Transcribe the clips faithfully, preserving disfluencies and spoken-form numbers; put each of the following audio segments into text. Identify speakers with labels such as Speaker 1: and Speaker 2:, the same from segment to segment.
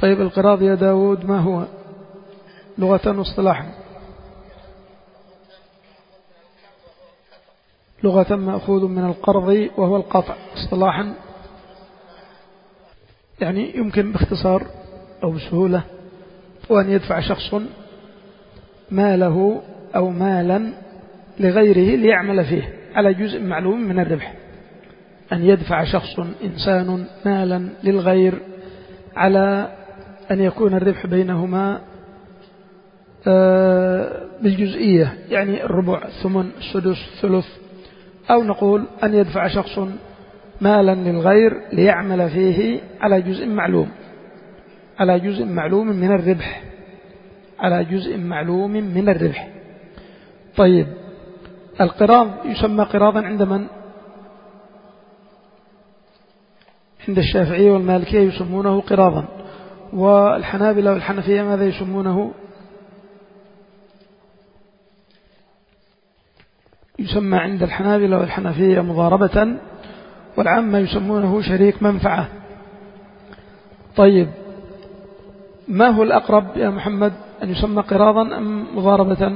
Speaker 1: طيب القراض يا داود ما هو لغة واصطلاحا؟ لغة مأخوذ من القرض وهو القطع، اصطلاحا يعني يمكن باختصار أو بسهولة وأن يدفع شخص ماله أو مالا لغيره ليعمل فيه على جزء معلوم من الربح. أن يدفع شخص إنسان مالا للغير على أن يكون الربح بينهما بالجزئية، يعني الربع، الثمن، السدس، الثلث. أو نقول أن يدفع شخص مالا للغير ليعمل فيه على جزء معلوم على جزء معلوم من الربح على جزء معلوم من الربح. طيب القراض يسمى قراضا عند من؟ عند الشافعية والمالكية يسمونه قراضا، والحنابلة والحنفية ماذا يسمونه؟ يسمى عند الحنابلة والحنفية مضاربة، والعامة يسمونه شريك منفعة. طيب ما هو الأقرب يا محمد، أن يسمى قراضا أم مضاربة؟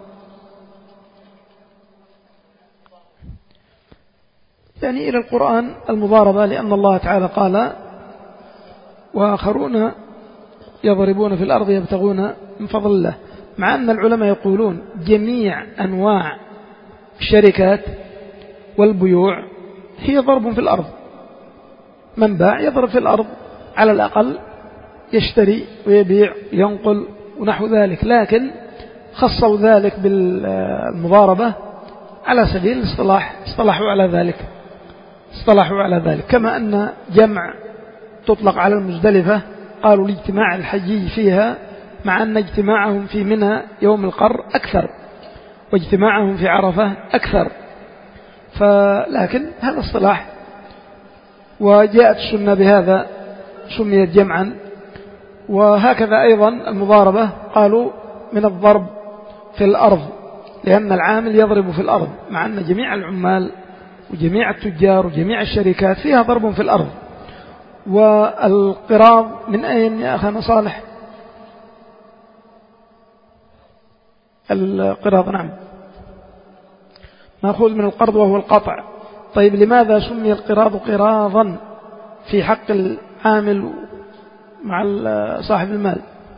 Speaker 1: يعني إلى القرآن المضاربة، لأن الله تعالى قال وآخرون يضربون في الأرض يبتغون من فضل الله، مع أن العلماء يقولون جميع أنواع الشركات والبيوع هي ضرب في الأرض. من باع يضرب في الأرض على الأقل، يشتري ويبيع ينقل ونحو ذلك، لكن خصوا ذلك بالمضاربة على سبيل الاصطلاح، اصطلحوا على ذلك اصطلحوا على ذلك كما أن جمع تطلق على المزدلفة، قالوا لاجتماع الحجي فيها، مع أن اجتماعهم في منى يوم القر أكثر واجتماعهم في عرفة أكثر، فلكن هذا اصطلاح، وجاءت السنة بهذا سميت جمعا. وهكذا أيضا المضاربة قالوا من الضرب في الأرض، لأن العامل يضرب في الأرض، مع أن جميع العمال وجميع التجار وجميع الشركات فيها ضرب في الأرض. والقراض من أين يا أخانا صالح؟ القراض نعم مأخوذ من القرض وهو القطع. طيب لماذا سمي القراض قراضا في حق العامل مع صاحب المال؟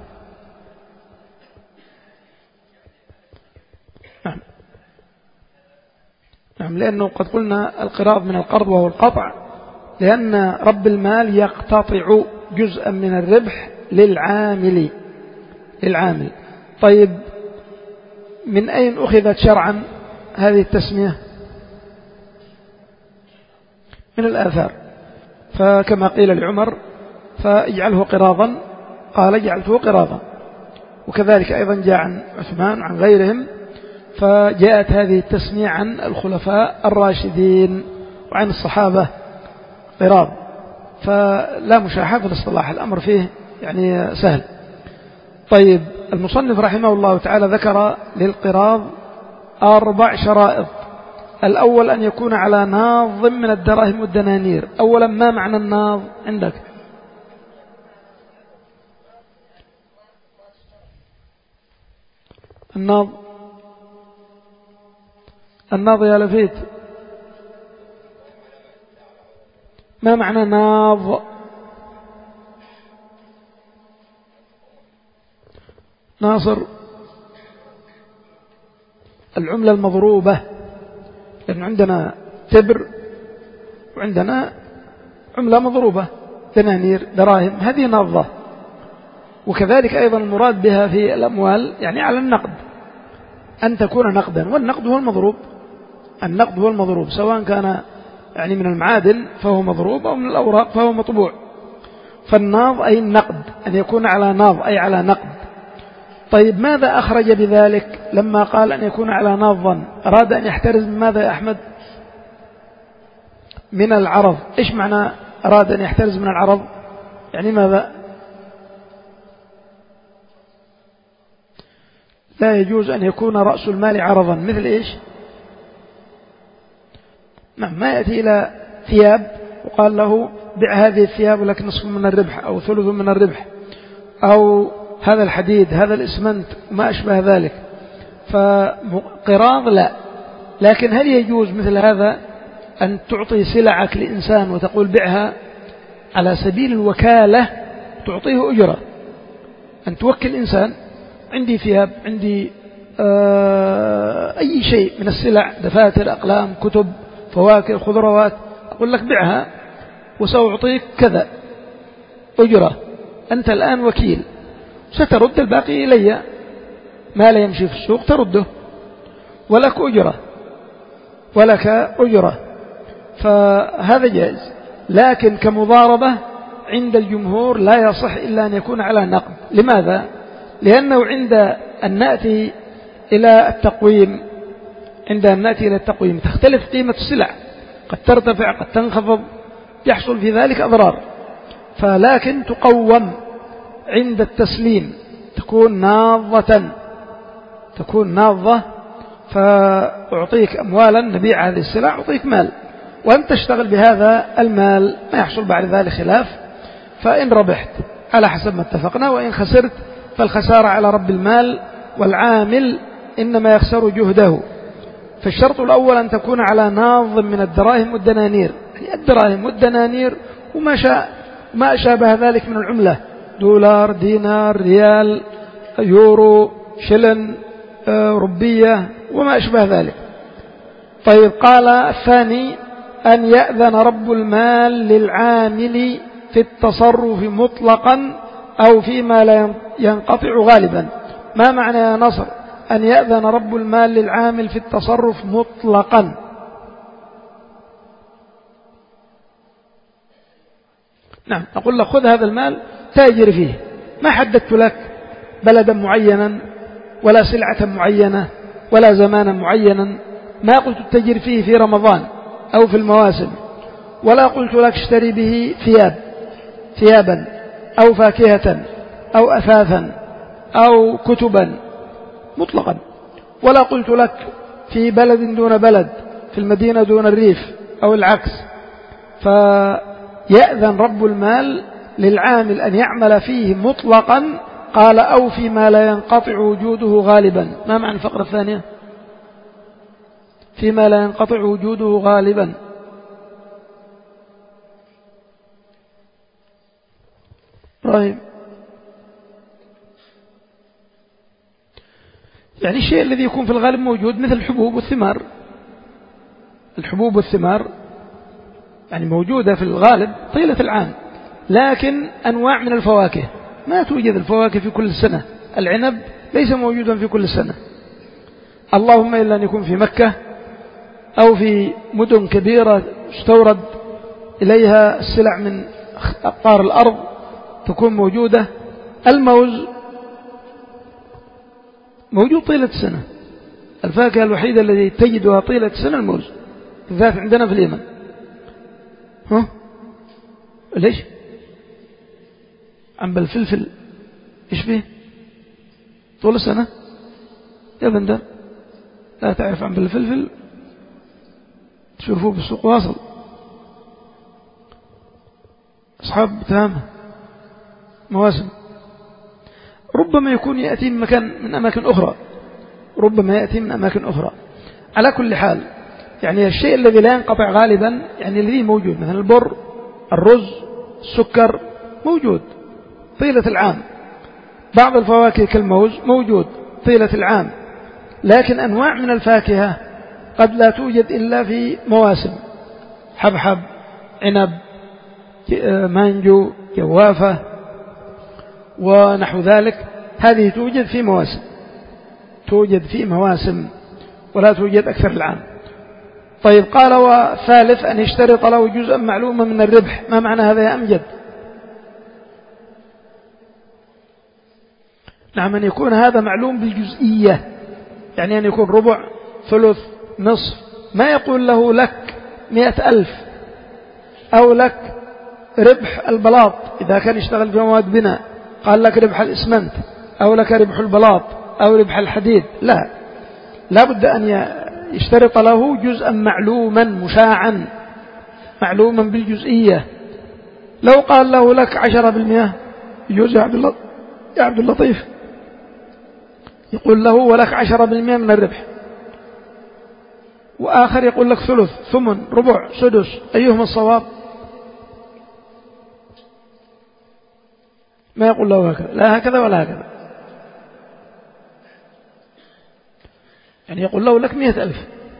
Speaker 1: نعم نعم لأنه قد قلنا القراض من القرض وهو القطع، لأن رب المال يقتطع جزءا من الربح للعامل للعامل طيب من أين أخذت شرعا هذه التسمية؟ من الآثار، فكما قيل لعمر فاجعله قراضا قال اجعلته قراضا، وكذلك أيضا جاء عن عثمان عن غيرهم، فجاءت هذه التسمية عن الخلفاء الراشدين وعن الصحابة قراض، فلا مشاحة في الاصطلاح، الأمر فيه يعني سهل. طيب المصنف رحمه الله تعالى ذكر للقراض أربع شرائط. الأول أن يكون على ناظ من الدراهم والدنانير. أولا ما معنى الناظ عندك؟ الناظ الناظ يا لفيت، ما معنى ناظ؟ ناصر العملة المضروبة، لأن عندنا تبر وعندنا عملة مضروبة دنانير دراهم، هذه ناظة. وكذلك أيضا المراد بها في الأموال يعني على النقد، أن تكون نقدا، والنقد هو المضروب النقد هو المضروب سواء كان يعني من المعادن فهو مضروب أو من الأوراق فهو مطبوع. فالناظ أي النقد، أن يكون على ناظ أي على نقد. طيب ماذا أخرج بذلك لما قال أن يكون على ناظا؟ أراد أن يحترز من ماذا يا أحمد؟ من العرض. إيش معنى أراد أن يحترز من العرض؟ يعني ماذا؟ لا يجوز أن يكون رأس المال عرضا، مثل إيش؟ نعم ما يأتي إلى ثياب وقال له بع هذه الثياب ولك نصف من الربح أو ثلث من الربح، أو هذا الحديد، هذا الإسمنت وما أشبه ذلك، فقراض لا. لكن هل يجوز مثل هذا أن تعطي سلعك لإنسان وتقول بعها على سبيل الوكالة، تعطيه أجرة، أن توكل إنسان عندي ثياب، عندي آه أي شيء من السلع، دفاتر، أقلام، كتب، فواكه، خضروات، أقول لك بعها وسأعطيك كذا أجرة، أنت الآن وكيل، سترد الباقي إلي، ما لا يمشي في السوق ترده، ولك أجرة ولك أجرة، فهذا جائز. لكن كمضاربة عند الجمهور لا يصح إلا أن يكون على نقد. لماذا؟ لأنه عند أن نأتي إلى التقويم عند أن نأتي إلى التقويم تختلف قيمة السلع، قد ترتفع قد تنخفض، يحصل في ذلك أضرار، فلكن تقوم عند التسليم، تكون ناظة تكون ناظة فأعطيك أموالا نبيع هذه السلع، أعطيك مال وأنت تشتغل بهذا المال، ما يحصل بعد ذلك خلاف، فإن ربحت على حسب ما اتفقنا، وإن خسرت فالخسارة على رب المال، والعامل إنما يخسر جهده. فالشرط الأول أن تكون على ناظ من الدراهم والدنانير، يعني الدراهم والدنانير وما شاء ما أشابه ذلك من العملة، دولار، دينار، ريال، يورو، شلن، ربية وما أشبه ذلك. طيب، قال الثاني أن يأذن رب المال للعامل في التصرف مطلقا أو فيما لا ينقطع غالبا. ما معنى يا نصر أن يأذن رب المال للعامل في التصرف مطلقا؟ نعم، أقول لك خذ هذا المال تاجر فيه، ما حددت لك بلدا معينا ولا سلعة معينة ولا زمانا معينا، ما قلت تجر فيه في رمضان أو في المواسم، ولا قلت لك اشتري به ثياب ثيابا أو فاكهة أو أثاثا أو كتبا مطلقا، ولا قلت لك في بلد دون بلد، في المدينة دون الريف أو العكس. فيأذن رب المال للعامل أن يعمل فيه مطلقا، قال أو فيما لا ينقطع وجوده غالبا. ما معنى الفقرة الثانية؟ فيما لا ينقطع وجوده غالبا. طيب، يعني الشيء الذي يكون في الغالب موجود مثل الحبوب والثمار. الحبوب والثمار يعني موجودة في الغالب طيلة العام، لكن أنواع من الفواكه ما توجد الفواكه في كل سنة. العنب ليس موجودا في كل سنة، اللهم إلا أن يكون في مكة أو في مدن كبيرة استورد إليها السلع من أقطار الأرض تكون موجودة. الموز موجود طيلة السنة، الفاكهة الوحيدة التي تجدها طيلة السنة الموز، بالذات عندنا في اليمن. ها ليش؟ عنب الفلفل إيش به طول السنة يا بندر؟ لا تعرف عنب الفلفل؟ تشوفوه بالسوق واصل، أصحاب تهامة مواسم. ربما يكون يأتي من مكان من أماكن أخرى، ربما يأتي من أماكن أخرى. على كل حال يعني الشيء الذي لا ينقطع غالبا يعني الذي موجود، مثلا البر، الرز، السكر موجود طيلة العام. بعض الفواكه كالموز موجود طيلة العام، لكن أنواع من الفاكهة قد لا توجد إلا في مواسم، حبحب، عنب، مانجو، جوافة ونحو ذلك، هذه توجد في مواسم توجد في مواسم ولا توجد أكثر العام. طيب، قال وثالث أن يشترط له جزءا معلوما من الربح. ما معنى هذا يا أمجد؟ نعم، أن يكون هذا معلوم بالجزئية، يعني أن يكون ربع، ثلث، نصف. ما يقول له لك مئة ألف أو لك ربح البلاط إذا كان يشتغل في مواد بناء، قال لك ربح الإسمنت أو لك ربح البلاط أو ربح الحديد. لا، لا بد أن يشترط له جزءا معلوما مشاعا معلوما بالجزئية. لو قال له لك عشرة بالمئة يجوز يا عبد الله؟ يا عبد اللطيف يقول له ولك عشرة بالمئة من الربح، وآخر يقول لك ثلث ثمن ربع سدس، أيهما الصواب؟ ما يقول له هكذا، لا هكذا ولا هكذا، يعني يقول له لك مئة ألف.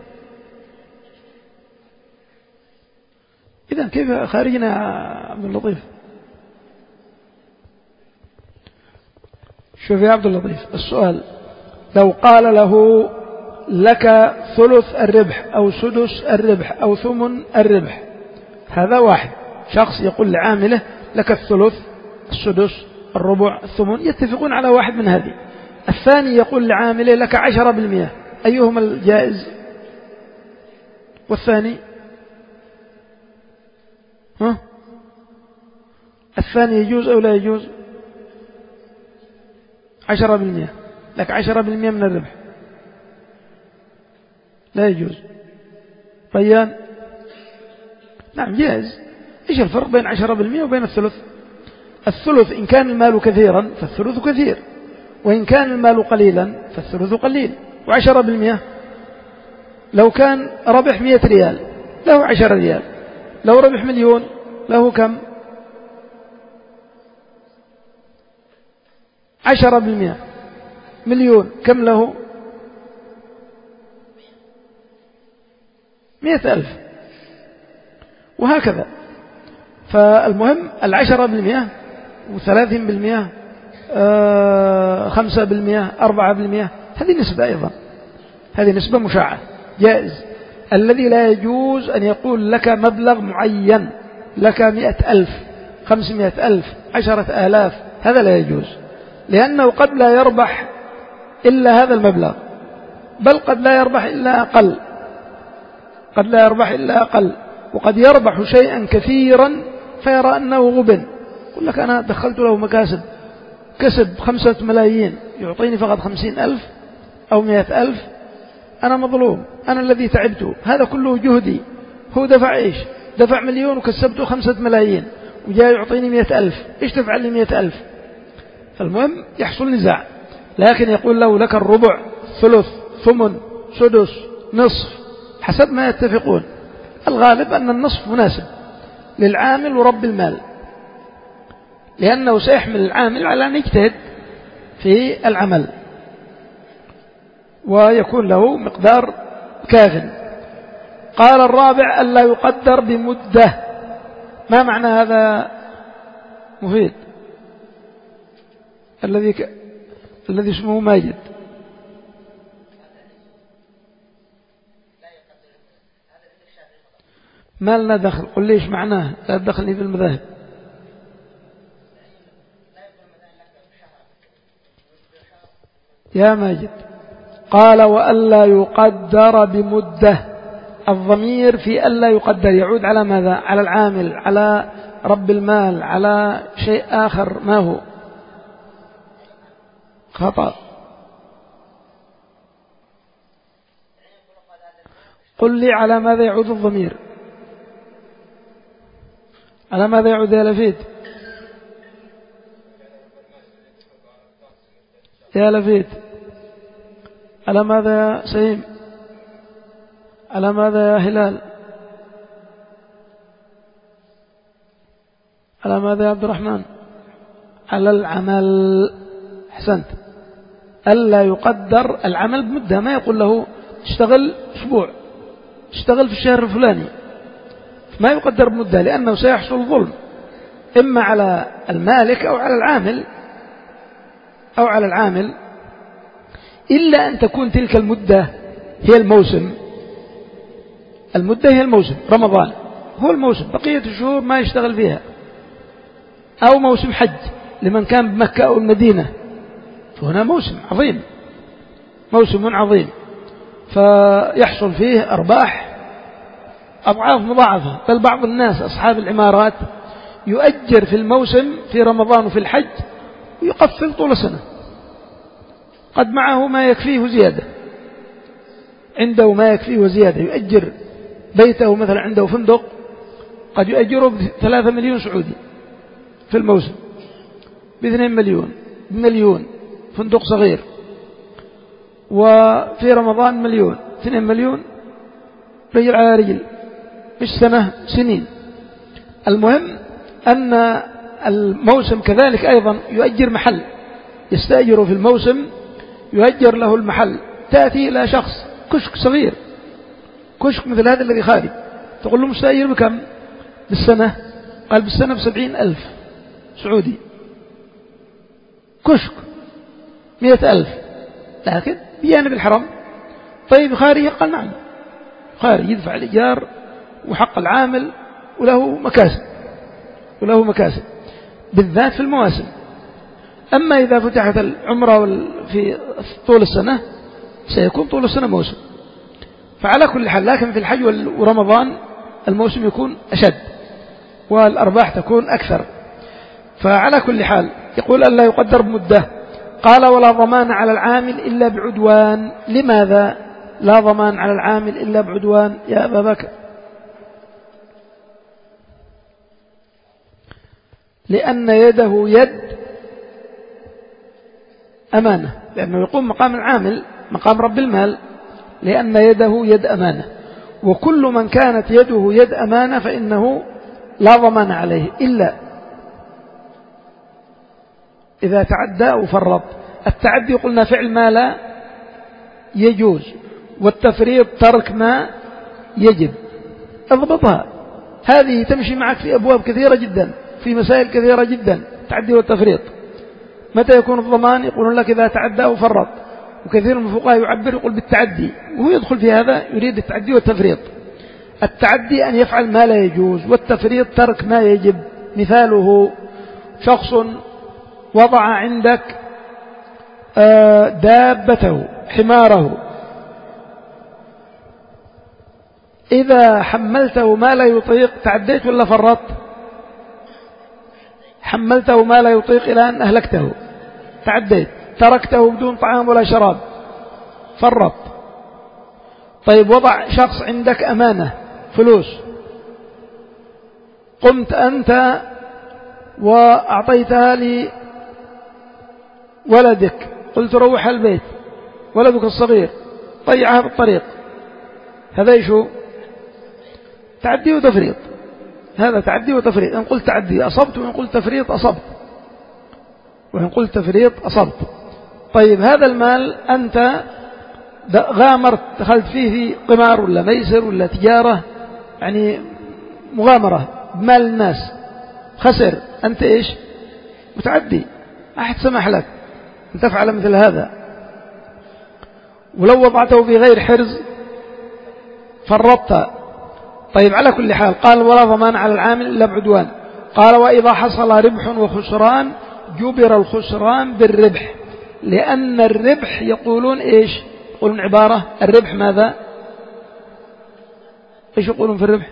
Speaker 1: إذن كيف خارجنا يا عبد اللطيف؟ شوف يا عبد اللطيف، السؤال لو قال له لك ثلث الربح أو سدس الربح أو ثمن الربح، هذا واحد شخص يقول لعامله لك الثلث السدس الربع الثمن، يتفقون على واحد من هذه. الثاني يقول لعامله لك عشرة بالمئة، أيهما الجائز؟ والثاني ها؟ الثاني يجوز أو لا يجوز؟ عشرة بالمئة، لك عشرة بالمئة من الربح، لا يجوز. ريان نعم جائز. إيش الفرق بين عشرة بالمئة وبين الثلث؟ الثلث إن كان المال كثيرا فالثلث كثير، وإن كان المال قليلا فالثلث قليل. وعشرة بالمئة لو كان ربح مئة ريال له عشرة ريال، لو ربح مليون له كم؟ عشرة بالمئة مليون كم له؟ مئة ألف، وهكذا. فالمهم العشرة بالمئة وثلاثين بالمئة آه خمسة بالمئة أربعة بالمئة، هذه نسبة أيضا، هذه نسبة مشاعة جائز. الذي لا يجوز أن يقول لك مبلغ معين، لك مئة ألف خمسمائة ألف عشرة آلاف، هذا لا يجوز، لأنه قد لا يربح إلا هذا المبلغ، بل قد لا يربح إلا أقل، قد لا يربح إلا أقل، وقد يربح شيئا كثيرا فيرى أنه غبن، يقول لك أنا دخلت له مكاسب، كسب خمسة ملايين يعطيني فقط خمسين ألف أو مئة ألف، أنا مظلوم، أنا الذي تعبته، هذا كله جهدي، هو دفع إيش؟ دفع مليون وكسبته خمسة ملايين وجاء يعطيني مئة ألف، إيش تفعل لي مئة ألف؟ فالمهم يحصل نزاع. لكن يقول له لك الربع ثلث ثمن سدس نصف حسب ما يتفقون. الغالب أن النصف مناسب للعامل ورب المال، لأنه سيحمل العامل على أن يجتهد في العمل ويكون له مقدار كاف. قال الرابع ألا يقدر بمدة. ما معنى هذا مفيد؟ الذي ك... الذي اسمه ماجد، ما لنا دخل، قل ليش معناه، لا تدخلني في المذاهب. يا ماجد قال وألا يقدر بمدة، الضمير في ألا يقدر يعود على ماذا؟ على العامل، على رب المال، على شيء آخر، ما هو؟ خطأ. قل لي على ماذا يعود الضمير؟ على ماذا يعود يا لفيد؟ يا لفيد على ماذا يا سيم؟ على ماذا يا هلال؟ على ماذا يا عبد الرحمن؟ على العمل. أحسنت. ألا يقدر العمل بمدة، ما يقول له اشتغل أسبوع، اشتغل في الشهر الفلاني، ما يقدر بمدة، لأنه سيحصل ظلم إما على المالك أو على العامل أو على العامل، إلا أن تكون تلك المدة هي الموسم. المدة هي الموسم، رمضان هو الموسم، بقية الشهور ما يشتغل فيها، أو موسم حج لمن كان بمكة أو المدينة، فهنا موسم عظيم، موسم عظيم، فيحصل فيه أرباح أضعاف مضاعفة. بل بعض الناس أصحاب العمارات يؤجر في الموسم في رمضان وفي الحج ويقفل طول السنة، قد معه ما يكفيه زيادة، عنده ما يكفيه زيادة، يؤجر بيته مثلا، عنده فندق قد يؤجره بثلاثة مليون سعودي في الموسم، باثنين مليون، بمليون فندق صغير، وفي رمضان مليون، اثنين مليون، رجل على رجل، مش سنة سنين. المهم أن الموسم كذلك أيضا يؤجر محل، يستأجر في الموسم، يؤجر له المحل. تأتي إلى شخص كشك صغير، كشك مثل هذا الذي خارج، تقول له مستأجر بكم بالسنة؟ قال بالسنة بسبعين ألف سعودي. كشك مئة ألف، لكن بجانب الحرم. طيب خارج؟ قال نعم، خارج يدفع الإيجار وحق العامل وله مكاسب، وله مكاسب بالذات في المواسم. أما إذا فتحت العمرة في طول السنة سيكون طول السنة موسم. فعلى كل حال، لكن في الحج ورمضان الموسم يكون أشد والأرباح تكون أكثر. فعلى كل حال يقول أن لا يقدر بمدة. قال ولا ضمان على العامل إلا بعدوان. لماذا لا ضمان على العامل إلا بعدوان يا أبا بكر؟ لأن يده يد أمانة، لأنه يقوم مقام العامل مقام رب المال، لأن يده يد أمانة. وكل من كانت يده يد أمانة فإنه لا ضمان عليه إلا إذا تعدى أو فرط. التعدي قلنا فعل ما لا يجوز، والتفريط ترك ما يجب. اضبطها، هذه تمشي معك في أبواب كثيرة جدا، في مسائل كثيرة جدا، التعدي والتفريط. متى يكون الضمان؟ يقولون لك إذا تعدى أو فرط، وكثير من الفقهاء يعبر يقول بالتعدي، وهو يدخل في هذا، يريد التعدي والتفريط. التعدي أن يفعل ما لا يجوز، والتفريط ترك ما يجب. مثاله شخص وضع عندك دابته حماره، إذا حملته ما لا يطيق تعديت ولا فرط؟ حملته ما لا يطيق إلى أن أهلكته تعديت. تركته بدون طعام ولا شراب فرط. طيب وضع شخص عندك أمانة فلوس، قمت أنت وأعطيتها لولدك، قلت روح البيت، ولدك الصغير طيعها بالطريق، هذا يشو تعدي وتفريط. هذا تعدي وتفريط. إن قلت تعدي أصبت، وإن قلت تفريط أصبت، وإن قلت تفريط أصبت. طيب هذا المال أنت غامرت، دخلت فيه في قمار ولا ميسر ولا تجارة، يعني مغامرة بمال الناس، خسر، أنت إيش؟ متعدي. أحد سمح لك أن تفعل مثل هذا. ولو وضعته في غير حرز فرطت. طيب على كل حال قال ولا ضمان على العامل إلا بعدوان. قال وإذا حصل ربح وخسران جبر الخسران بالربح، لأن الربح يقولون إيش؟ يقولون عبارة الربح ماذا؟ إيش يقولون في الربح؟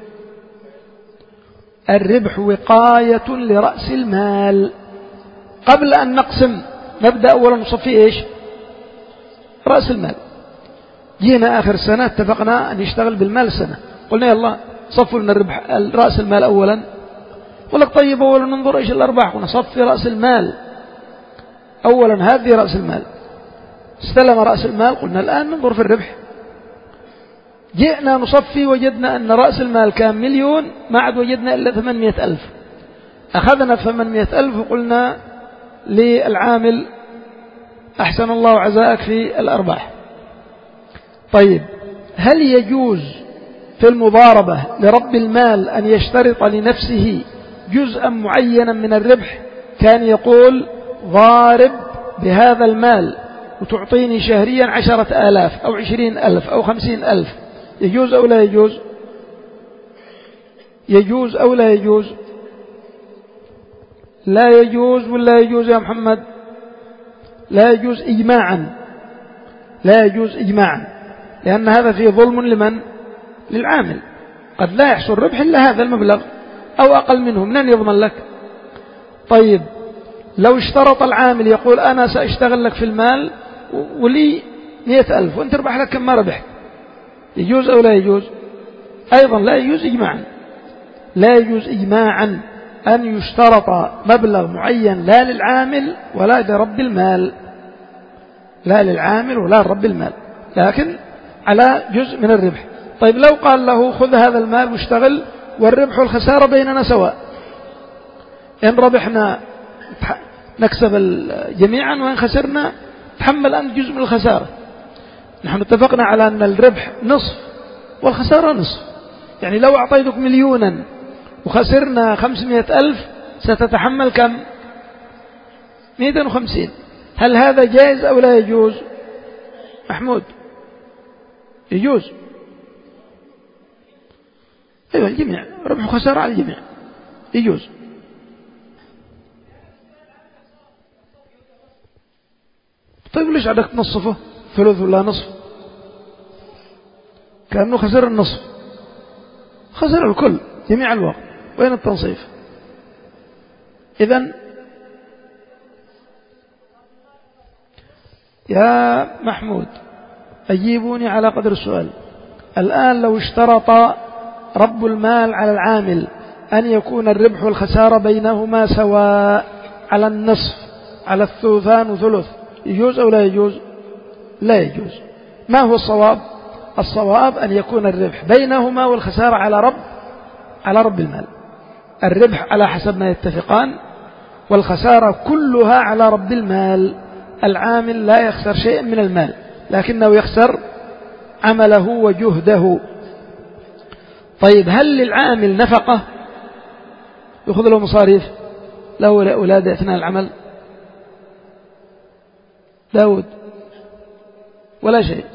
Speaker 1: الربح وقاية لرأس المال. قبل أن نقسم نبدأ أولا نصفي إيش؟ رأس المال. جينا آخر السنة اتفقنا أن يشتغل بالمال السنة، قلنا يلا صفوا لنا الربح رأس المال أولا. قل لك طيب أولا ننظر إيش الأرباح، ونصفي رأس المال أولا، هذه رأس المال. استلم رأس المال، قلنا الآن ننظر في الربح. جئنا نصفي وجدنا أن رأس المال كان مليون، ما عاد وجدنا إلا ثمانمائة ألف. أخذنا ثمانمائة ألف وقلنا للعامل أحسن الله عزاءك في الأرباح. طيب هل يجوز في المضاربة لرب المال أن يشترط لنفسه جزءا معينا من الربح؟ كان يقول ضارب بهذا المال وتعطيني شهريا عشرة آلاف أو عشرين ألف أو خمسين ألف، يجوز أو لا يجوز؟ يجوز أو لا يجوز؟ لا يجوز ولا يجوز يا محمد؟ لا يجوز إجماعا، لا يجوز إجماعا، لأن هذا فيه ظلم لمن؟ للعامل. قد لا يحصل ربح إلا هذا المبلغ أو أقل منه، من يضمن لك؟ طيب لو اشترط العامل يقول أنا سأشتغل لك في المال ولي مئة ألف وانت ربح لك كم ما ربحت، يجوز أو لا يجوز؟ أيضا لا يجوز إجماعا، لا يجوز إجماعا. أن يشترط مبلغ معين لا للعامل ولا لرب المال، لا للعامل ولا لرب المال، لكن على جزء من الربح. طيب لو قال له خذ هذا المال واشتغل والربح والخسارة بيننا سواء، إن ربحنا نكسب جميعا وإن خسرنا تحمل أنت جزء من الخسارة. نحن اتفقنا على أن الربح نصف والخسارة نصف، يعني لو أعطيتك مليونا وخسرنا خمسمائة ألف ستتحمل كم؟ مئتين وخمسين. هل هذا جائز أو لا يجوز؟ محمود يجوز. أيوة الجميع، ربح وخسارة على الجميع يجوز. طيب ليش عندك تنصفه ثلث ولا نصف؟ كأنه خسر النصف، خسر الكل جميع الوقت، وين التنصيف؟ إذن يا محمود أجيبوني على قدر السؤال. الآن لو اشترط رب المال على العامل أن يكون الربح والخسارة بينهما سواء على النصف، على الثلثان وثلث، يجوز أو لا يجوز؟ لا يجوز. ما هو الصواب؟ الصواب أن يكون الربح بينهما والخسارة على رب على رب المال. الربح على حسب ما يتفقان، والخسارة كلها على رب المال. العامل لا يخسر شيئا من المال، لكنه يخسر عمله وجهده. طيب هل للعامل نفقة يأخذ له مصاريف له لأولاد أثناء العمل؟ داود ولا شيء.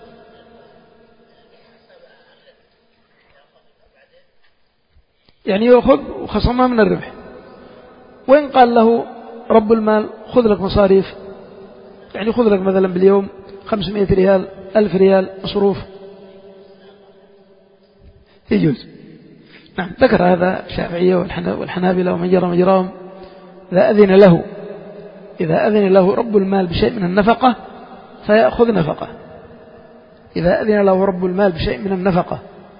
Speaker 1: يعني يأخذ وخصمها من الربح. وإن قال له رب المال خذ لك مصاريف، يعني خذ لك مثلا باليوم خمسمائة ريال، ألف ريال مصروف، يجوز. نعم، ذكر هذا الشافعية والحنابلة ومن جرى مجراهم. إذا أذن له إذا أذن له رب المال بشيء من النفقة فيأخذ نفقة، إذا أذن له رب المال بشيء من النفقة.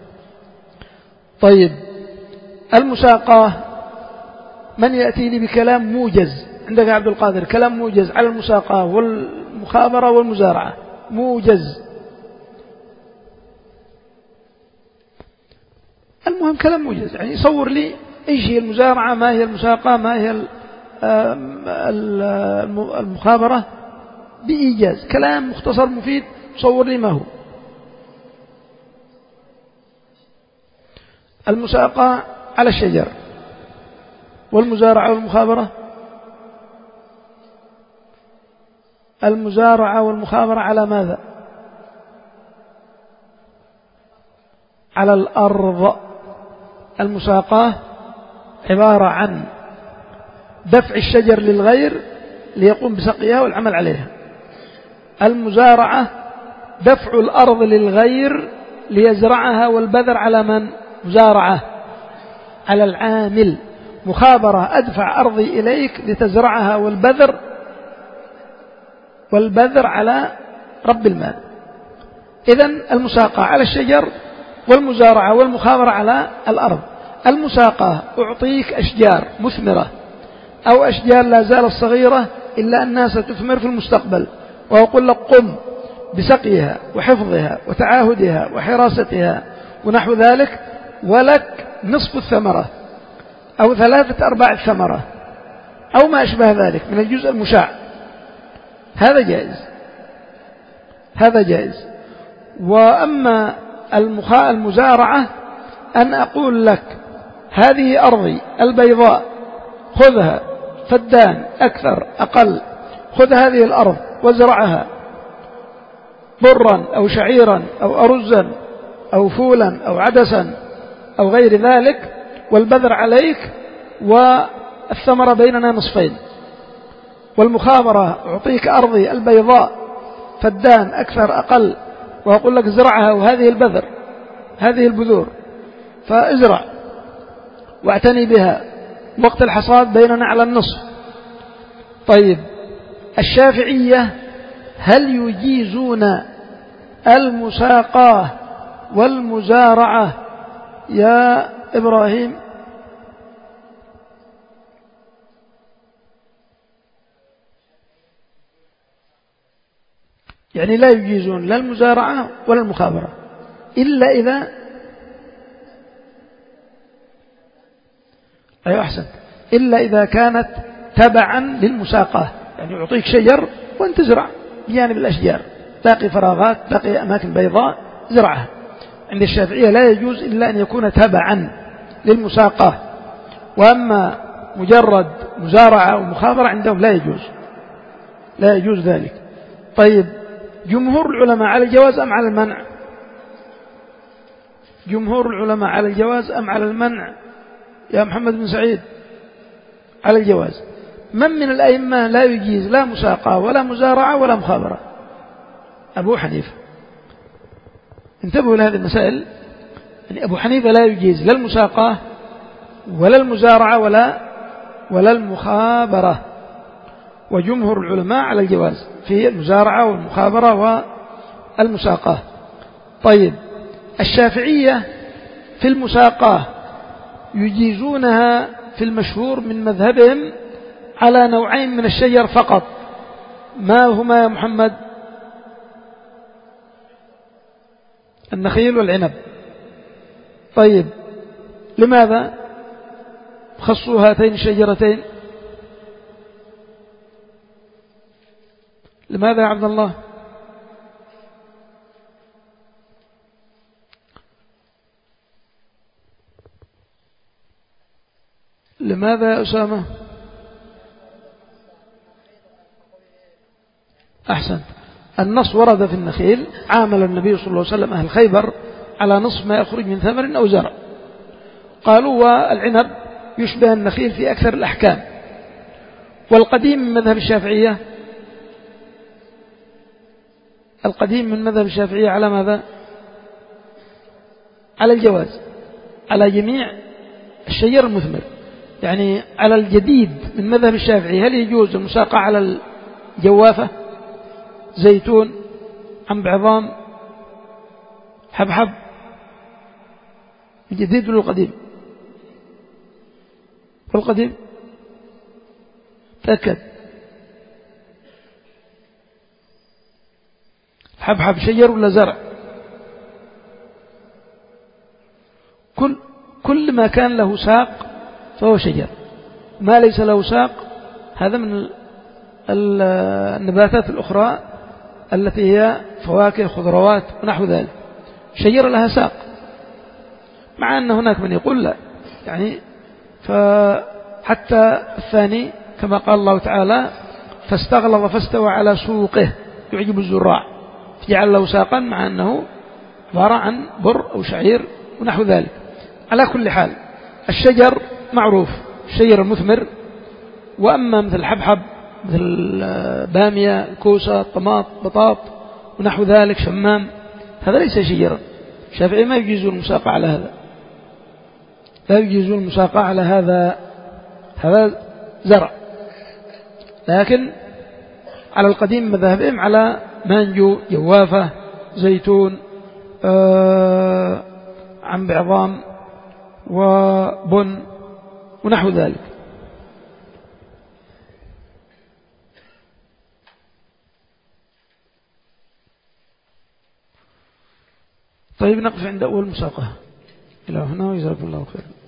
Speaker 1: طيب المساقاه، من يأتي لي بكلام موجز؟ عندك عبد القادر كلام موجز على المساقاه والمخابرة والمزارعة، موجز. المهم كلام موجز، يعني يصور لي إيش هي المزارعة، ما هي المساقاه، ما هي المخابرة، بإيجاز، كلام مختصر مفيد، صور لي ما هو. المساقاه على الشجر، والمزارعة والمخابرة المزارعة والمخابرة على ماذا؟ على الأرض. المساقاه عبارة عن دفع الشجر للغير ليقوم بسقيها والعمل عليها. المزارعة دفع الأرض للغير ليزرعها والبذر على من؟ مزارعة على العامل. مخابرة أدفع أرضي إليك لتزرعها والبذر والبذر على رب المال. إذن المساقاه على الشجر، والمزارعة والمخابرة على الأرض. المساقاه أعطيك أشجار مثمرة أو أشجار لا زالت صغيرة إلا أنها ستثمر في المستقبل، وأقول لك قم بسقيها وحفظها وتعاهدها وحراستها ونحو ذلك، ولك نصف الثمرة أو ثلاثة أرباع الثمرة أو ما أشبه ذلك من الجزء المشاع. هذا جائز، هذا جائز. وأما المزارعة أن أقول لك هذه أرضي البيضاء خذها، فدان أكثر أقل، خذ هذه الأرض وازرعها برا أو شعيرا أو أرزا أو فولا أو عدسا أو غير ذلك، والبذر عليك والثمرة بيننا نصفين. والمخابرة أعطيك أرضي البيضاء فدان أكثر أقل، وأقول لك زرعها وهذه البذر هذه البذور، فازرع واعتني بها، وقت الحصاد بيننا على النصف. طيب الشافعية هل يجيزون المساقاه والمزارعة يا إبراهيم؟ يعني لا يجيزون لا المزارعة ولا المخابرة إلا إذا أيوة أحسن إلا إذا كانت تبعا للمساقاة، يعني يعطيك شجر وأنت تزرع بجانب الأشجار، باقي فراغات باقي أماكن بيضاء زرعها. عند الشافعية لا يجوز إلا أن يكون تبعا للمساقاة، وأما مجرد مزارعة ومخابرة عندهم لا يجوز، لا يجوز ذلك. طيب جمهور العلماء على الجواز أم على المنع؟ جمهور العلماء على الجواز أم على المنع يا محمد بن سعيد؟ على الجواز. من من الأئمة لا يجيز لا مساقاة ولا مزارعة ولا مخابرة؟ أبو حنيفة. انتبهوا لهذه المسائل، يعني أبو حنيفة لا يجيز لا المساقاة ولا المزارعة ولا ولا المخابرة، وجمهور العلماء على الجواز في المزارعة والمخابرة والمساقاة. طيب الشافعية في المساقاة يجيزونها في المشهور من مذهبهم على نوعين من الشجر فقط، ما هما يا محمد؟ النخيل والعنب. طيب لماذا خصوا هاتين الشجرتين؟ لماذا يا عبد الله؟ لماذا يا أسامة؟ أحسن. النص ورد في النخيل، عامل النبي صلى الله عليه وسلم أهل خيبر على نصف ما يخرج من ثمر أو زرع. قالوا والعنب يشبه النخيل في أكثر الأحكام. والقديم من مذهب الشافعية، القديم من مذهب الشافعية على ماذا؟ على الجواز، على جميع الشجر المثمر. يعني على الجديد من مذهب الشافعي هل يجوز المساقة على الجوافة؟ زيتون، عنب عظام، حبحب. الجديد ولا القديم؟ والقديم تأكد. حبحب شجر ولا زرع؟ كل كل ما كان له ساق فهو شجر، ما ليس له ساق هذا من النباتات الأخرى التي هي فواكه خضروات ونحو ذلك. شجرة لها ساق، مع أن هناك من يقول لا، يعني فحتى الثاني كما قال الله تعالى فاستغلظ فاستوى على سوقه يعجب الزراع، فجعل له ساقا، مع أنه عبارة عن بر أو شعير ونحو ذلك. على كل حال الشجر معروف، الشجر المثمر. وأما مثل الحبحب مثل بامية، الكوسة، طماط، بطاط ونحو ذلك، شمام، هذا ليس شجرا. الشافعي ما يجيزون المساقة على هذا، لا يجيزون المساقة على هذا، هذا زرع. لكن على القديم مذهبهم على مانجو، جوافة، زيتون، آه عنب عظام وبن ونحو ذلك. طيب نقف عند أول مساقة إلى هنا، وجزاكم الله خير.